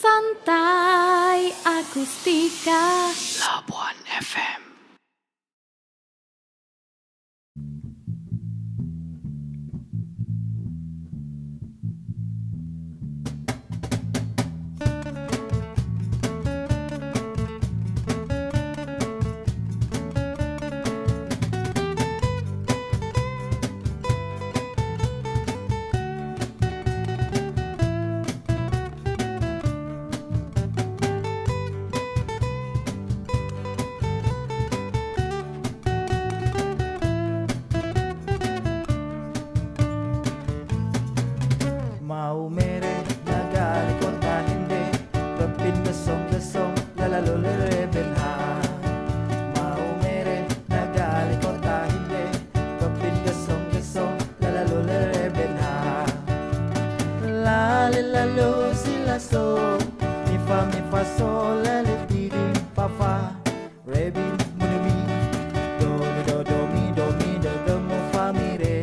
Santai Akustika Labuan FM. Mau mere nagari kota hindi Pepin gesong-gesong lalalo rebel ha Mau mere nagari kota hindi Pepin gesong-gesong lalalo rebel ha Lali lalo sila so Mi fa sol lali didi pa fa Rebin munumi Do mi do mo fa mi re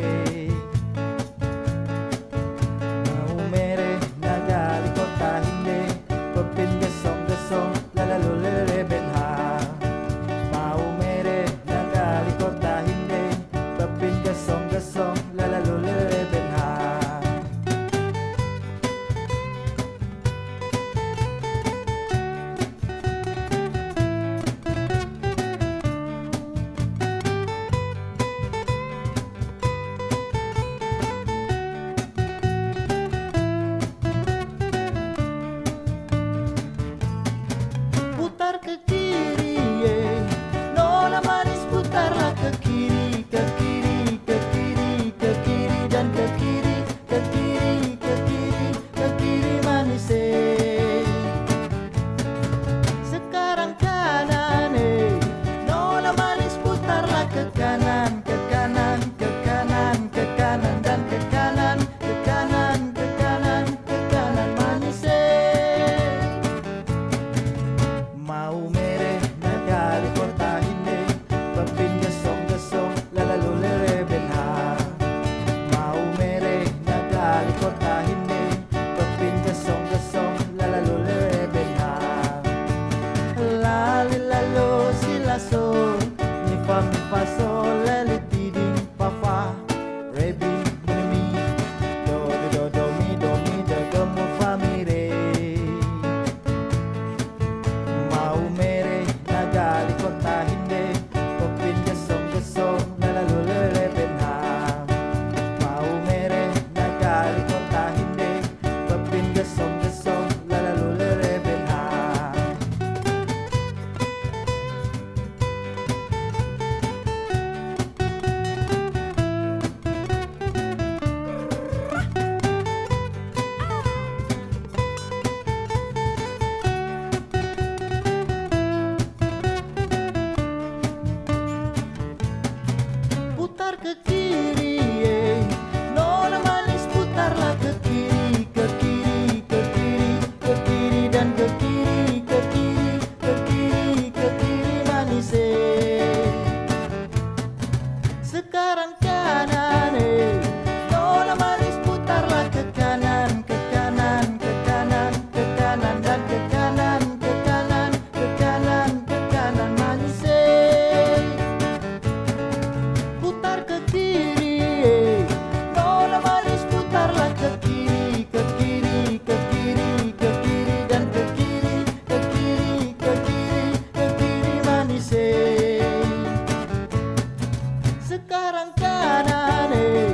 Pepin gesong-gesong lalalo rebel ha Mau mere nagali kota hindi Pepin gesong-gesong lalalo rebel ha Putar ke kiri, nona manis putarlah ke kiri, ke kiri, ke kiri, ke kiri dan ke kiri, ke kiri, ke kiri, ke kiri manis Sekarang kanan nona manis putarlah ke kanan, ke kanan, ke kanan, ke kanan dan ke kanan, ke kanan, ke kanan, ke kanan manis Mau mere nagali kota hindi Pepin gesong-gesong lalalo rebel ha Mau mere nagali kota hindi Pepin gesong-gesong lalalo rebel ha Lali lalo sila so Mi fa sol lali diding pa fa Rebin mi do mi do mo fa mi re Mau mere nagali kota hindi Pepin gesong-gesong lalalo rebel ha Mau mere nagali kota hindi Pepin gesong-gesong lalalo rebel ha Putar ke kiri, nona manis putarlah ke kiri, ke kiri, ke kiri, ke kiri dan ke kiri, ke kiri, ke kiri, ke kiri manis Sekarang kanan, nona manis putarlah ke kanan, ke kanan, ke kanan, ke kanan dan ke kanan, ke kanan, ke kanan, ke kanan manis Putar ke kiri, nona manis putarlah ke kiri, ke kiri, ke kiri, ke kiri dan ke kiri, ke kiri, ke kiri, ke kiri manis Sekarang kanan